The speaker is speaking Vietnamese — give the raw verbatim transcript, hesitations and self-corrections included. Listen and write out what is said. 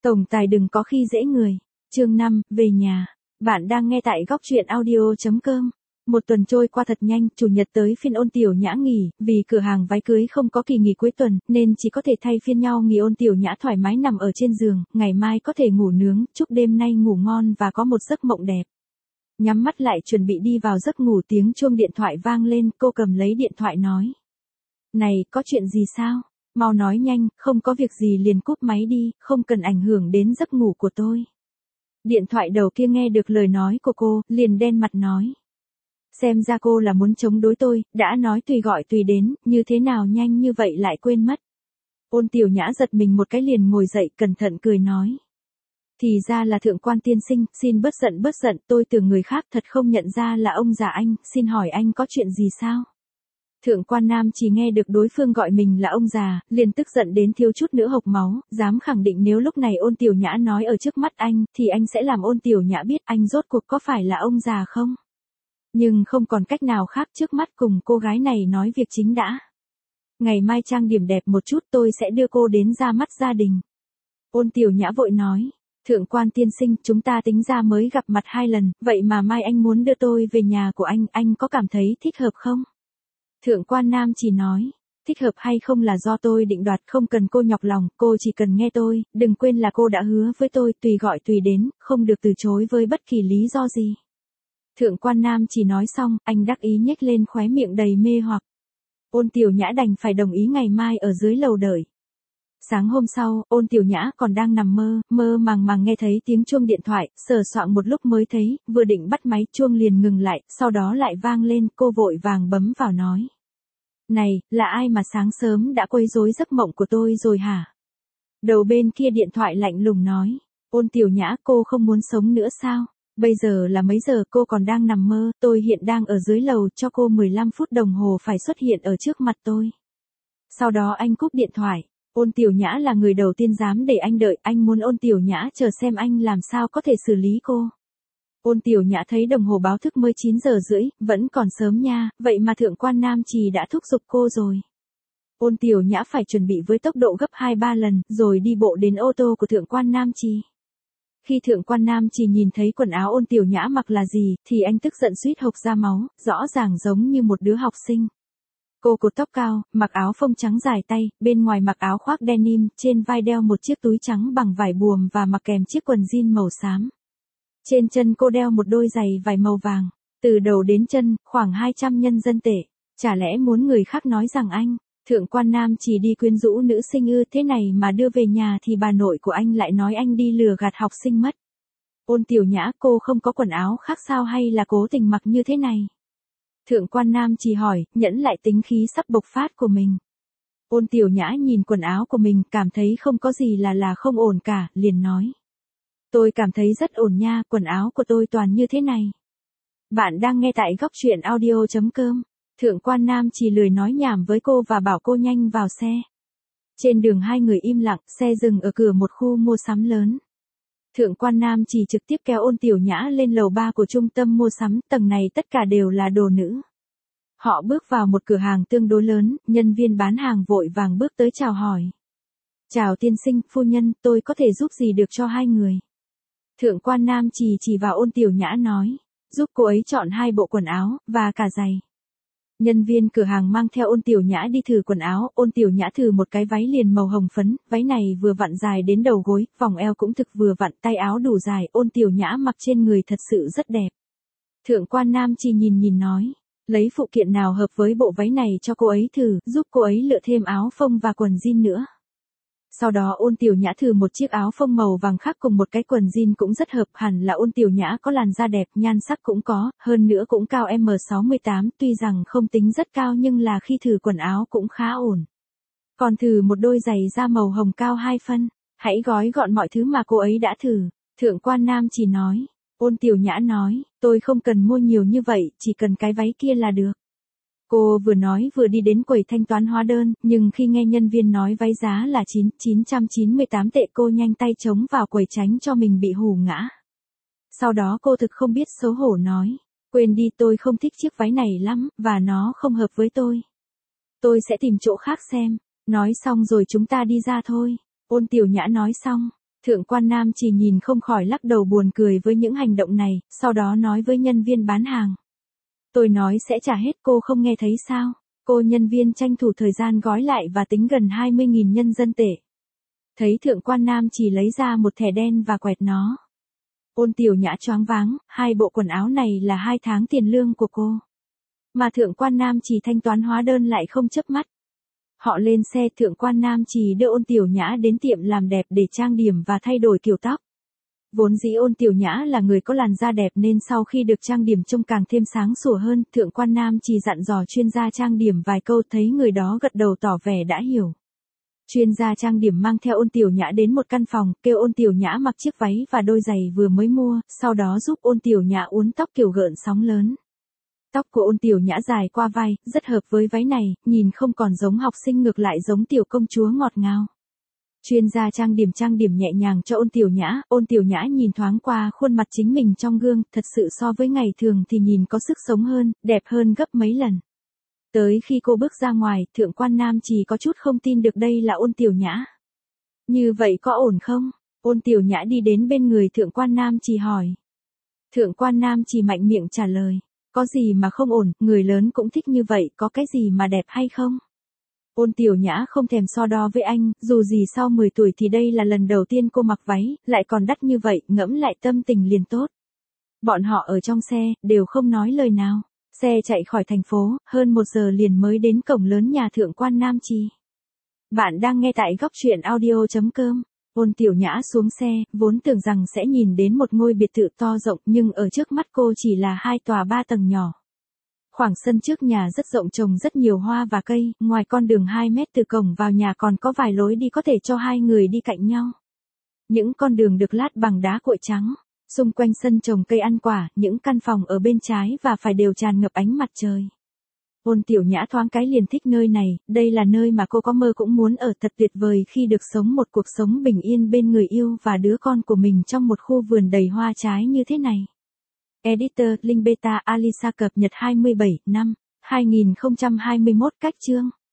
Tổng tài đừng có khi dễ người. Chương năm, về nhà. Bạn đang nghe tại góc truyện audio chấm com. Một tuần trôi qua thật nhanh, chủ nhật tới phiên Ôn Tiểu Nhã nghỉ, vì cửa hàng váy cưới không có kỳ nghỉ cuối tuần, nên chỉ có thể thay phiên nhau nghỉ. Ôn Tiểu Nhã thoải mái nằm ở trên giường, ngày mai có thể ngủ nướng, chúc đêm nay ngủ ngon và có một giấc mộng đẹp. Nhắm mắt lại chuẩn bị đi vào giấc ngủ, tiếng chuông điện thoại vang lên, cô cầm lấy điện thoại nói. Này, có chuyện gì sao? Mau nói nhanh, không có việc gì liền cúp máy đi, không cần ảnh hưởng đến giấc ngủ của tôi. Điện thoại đầu kia nghe được lời nói của cô, liền đen mặt nói. Xem ra cô là muốn chống đối tôi, đã nói tùy gọi tùy đến, như thế nào nhanh như vậy lại quên mất. Ôn Tiểu Nhã giật mình một cái liền ngồi dậy, cẩn thận cười nói. Thì ra là Thượng Quan tiên sinh, xin bớt giận bớt giận, tôi tưởng người khác, thật không nhận ra là ông già anh, xin hỏi anh có chuyện gì sao? Thượng Quan Nam chỉ nghe được đối phương gọi mình là ông già, liền tức giận đến thiếu chút nữa hộc máu, dám khẳng định nếu lúc này Ôn Tiểu Nhã nói ở trước mắt anh, thì anh sẽ làm Ôn Tiểu Nhã biết anh rốt cuộc có phải là ông già không? Nhưng không còn cách nào khác, trước mắt cùng cô gái này nói việc chính đã. Ngày mai trang điểm đẹp một chút, tôi sẽ đưa cô đến ra mắt gia đình. Ôn Tiểu Nhã vội nói. Thượng Quan tiên sinh, chúng ta tính ra mới gặp mặt hai lần, vậy mà mai anh muốn đưa tôi về nhà của anh, anh có cảm thấy thích hợp không? Thượng Quan Nam chỉ nói, thích hợp hay không là do tôi định đoạt, không cần cô nhọc lòng, cô chỉ cần nghe tôi, đừng quên là cô đã hứa với tôi, tùy gọi tùy đến, không được từ chối với bất kỳ lý do gì. Thượng Quan Nam chỉ nói xong, anh đắc ý nhếch lên khóe miệng đầy mê hoặc. Ôn Tiểu Nhã đành phải đồng ý ngày mai ở dưới lầu đợi. Sáng hôm sau, Ôn Tiểu Nhã còn đang nằm mơ, mơ màng màng nghe thấy tiếng chuông điện thoại, sờ soạng một lúc mới thấy, vừa định bắt máy chuông liền ngừng lại, sau đó lại vang lên, cô vội vàng bấm vào nói. Này, là ai mà sáng sớm đã quấy rối giấc mộng của tôi rồi hả? Đầu bên kia điện thoại lạnh lùng nói. Ôn Tiểu Nhã, cô không muốn sống nữa sao? Bây giờ là mấy giờ, cô còn đang nằm mơ, tôi hiện đang ở dưới lầu, cho cô mười lăm phút đồng hồ phải xuất hiện ở trước mặt tôi. Sau đó anh cúp điện thoại. Ôn Tiểu Nhã là người đầu tiên dám để anh đợi, anh muốn Ôn Tiểu Nhã chờ xem anh làm sao có thể xử lý cô. Ôn Tiểu Nhã thấy đồng hồ báo thức mới chín giờ rưỡi, vẫn còn sớm nha, vậy mà Thượng Quan Nam Trì đã thúc giục cô rồi. Ôn Tiểu Nhã phải chuẩn bị với tốc độ gấp hai ba lần, rồi đi bộ đến ô tô của Thượng Quan Nam Trì. Khi Thượng Quan Nam Trì nhìn thấy quần áo Ôn Tiểu Nhã mặc là gì, thì anh tức giận suýt hộc ra máu, rõ ràng giống như một đứa học sinh. Cô cột tóc cao, mặc áo phông trắng dài tay, bên ngoài mặc áo khoác denim, trên vai đeo một chiếc túi trắng bằng vải buồm và mặc kèm chiếc quần jean màu xám. Trên chân cô đeo một đôi giày vải màu vàng, từ đầu đến chân, khoảng hai trăm nhân dân tệ. Chả lẽ muốn người khác nói rằng anh, Thượng Quan Nam chỉ đi quyến rũ nữ sinh ư? Thế này mà đưa về nhà thì bà nội của anh lại nói anh đi lừa gạt học sinh mất. Ôn Tiểu Nhã, cô không có quần áo khác sao hay là cố tình mặc như thế này? Thượng Quan Nam chỉ hỏi, nhẫn lại tính khí sắp bộc phát của mình. Ôn Tiểu Nhã nhìn quần áo của mình, cảm thấy không có gì là là không ổn cả, liền nói. Tôi cảm thấy rất ổn nha, quần áo của tôi toàn như thế này. Bạn đang nghe tại góc truyện audio chấm com. Thượng Quan Nam chỉ lười nói nhảm với cô và bảo cô nhanh vào xe. Trên đường hai người im lặng, xe dừng ở cửa một khu mua sắm lớn. Thượng Quan Nam chỉ trực tiếp kéo Ôn Tiểu Nhã lên lầu ba của trung tâm mua sắm, tầng này tất cả đều là đồ nữ. Họ bước vào một cửa hàng tương đối lớn, nhân viên bán hàng vội vàng bước tới chào hỏi. Chào tiên sinh, phu nhân, tôi có thể giúp gì được cho hai người? Thượng Quan Nam chỉ chỉ vào Ôn Tiểu Nhã nói, giúp cô ấy chọn hai bộ quần áo, và cả giày. Nhân viên cửa hàng mang theo Ôn Tiểu Nhã đi thử quần áo, Ôn Tiểu Nhã thử một cái váy liền màu hồng phấn, váy này vừa vặn dài đến đầu gối, vòng eo cũng thực vừa vặn, tay áo đủ dài, Ôn Tiểu Nhã mặc trên người thật sự rất đẹp. Thượng Quan Nam chỉ nhìn nhìn nói, lấy phụ kiện nào hợp với bộ váy này cho cô ấy thử, giúp cô ấy lựa thêm áo phông và quần jean nữa. Sau đó Ôn Tiểu Nhã thử một chiếc áo phông màu vàng khác cùng một cái quần jean cũng rất hợp, hẳn là Ôn Tiểu Nhã có làn da đẹp, nhan sắc cũng có, hơn nữa cũng cao em sáu mươi tám, tuy rằng không tính rất cao nhưng là khi thử quần áo cũng khá ổn. Còn thử một đôi giày da màu hồng cao hai phân, hãy gói gọn mọi thứ mà cô ấy đã thử. Thượng Quan Nam chỉ nói, Ôn Tiểu Nhã nói, tôi không cần mua nhiều như vậy, chỉ cần cái váy kia là được. Cô vừa nói vừa đi đến quầy thanh toán hóa đơn, nhưng khi nghe nhân viên nói váy giá là chín nghìn chín trăm chín mươi tám tệ, cô nhanh tay chống vào quầy tránh cho mình bị hù ngã. Sau đó cô thực không biết xấu hổ nói, quên đi, tôi không thích chiếc váy này lắm, và nó không hợp với tôi. Tôi sẽ tìm chỗ khác xem. Nói xong rồi chúng ta đi ra thôi. Ôn Tiểu Nhã nói xong, Thượng quan Nam chỉ nhìn không khỏi lắc đầu buồn cười với những hành động này, sau đó nói với nhân viên bán hàng. Tôi nói sẽ trả hết, cô không nghe thấy sao? Cô nhân viên tranh thủ thời gian gói lại và tính gần hai mươi nghìn nhân dân tệ. Thấy thượng quan Nam chỉ lấy ra một thẻ đen và quẹt nó. Ôn Tiểu Nhã choáng váng, hai bộ quần áo này là hai tháng tiền lương của cô. Mà thượng quan Nam chỉ thanh toán hóa đơn lại không chớp mắt. Họ lên xe, thượng quan Nam chỉ đưa Ôn Tiểu Nhã đến tiệm làm đẹp để trang điểm và thay đổi kiểu tóc. Vốn dĩ Ôn Tiểu Nhã là người có làn da đẹp nên sau khi được trang điểm trông càng thêm sáng sủa hơn, thượng quan Nam chỉ dặn dò chuyên gia trang điểm vài câu, thấy người đó gật đầu tỏ vẻ đã hiểu. Chuyên gia trang điểm mang theo Ôn Tiểu Nhã đến một căn phòng, kêu Ôn Tiểu Nhã mặc chiếc váy và đôi giày vừa mới mua, sau đó giúp Ôn Tiểu Nhã uốn tóc kiểu gợn sóng lớn. Tóc của Ôn Tiểu Nhã dài qua vai, rất hợp với váy này, nhìn không còn giống học sinh ngược lại giống tiểu công chúa ngọt ngào. Chuyên gia trang điểm trang điểm nhẹ nhàng cho Ôn Tiểu Nhã, Ôn Tiểu Nhã nhìn thoáng qua khuôn mặt chính mình trong gương, thật sự so với ngày thường thì nhìn có sức sống hơn, đẹp hơn gấp mấy lần. Tới khi cô bước ra ngoài, thượng quan Nam chỉ có chút không tin được đây là Ôn Tiểu Nhã. Như vậy có ổn không? Ôn Tiểu Nhã đi đến bên người thượng quan Nam chỉ hỏi. Thượng quan Nam chỉ mạnh miệng trả lời. Có gì mà không ổn, người lớn cũng thích như vậy, có cái gì mà đẹp hay không? Ôn Tiểu Nhã không thèm so đo với anh, dù gì sau mười tuổi thì đây là lần đầu tiên cô mặc váy, lại còn đắt như vậy, ngẫm lại tâm tình liền tốt. Bọn họ ở trong xe, đều không nói lời nào. Xe chạy khỏi thành phố, hơn một giờ liền mới đến cổng lớn nhà thượng quan Nam Trì. Bạn đang nghe tại góc truyện audio chấm com. Ôn Tiểu Nhã xuống xe, vốn tưởng rằng sẽ nhìn đến một ngôi biệt thự to rộng nhưng ở trước mắt cô chỉ là hai tòa ba tầng nhỏ. Khoảng sân trước nhà rất rộng, trồng rất nhiều hoa và cây, ngoài con đường hai mét từ cổng vào nhà còn có vài lối đi có thể cho hai người đi cạnh nhau. Những con đường được lát bằng đá cuội trắng. Xung quanh sân trồng cây ăn quả, những căn phòng ở bên trái và phải đều tràn ngập ánh mặt trời. Ôn Tiểu Nhã thoáng cái liền thích nơi này, đây là nơi mà cô có mơ cũng muốn ở, thật tuyệt vời khi được sống một cuộc sống bình yên bên người yêu và đứa con của mình trong một khu vườn đầy hoa trái như thế này. Editor, Link Beta Alisa cập nhật hai mươi bảy năm hai nghìn không trăm hai mươi mốt cách chương.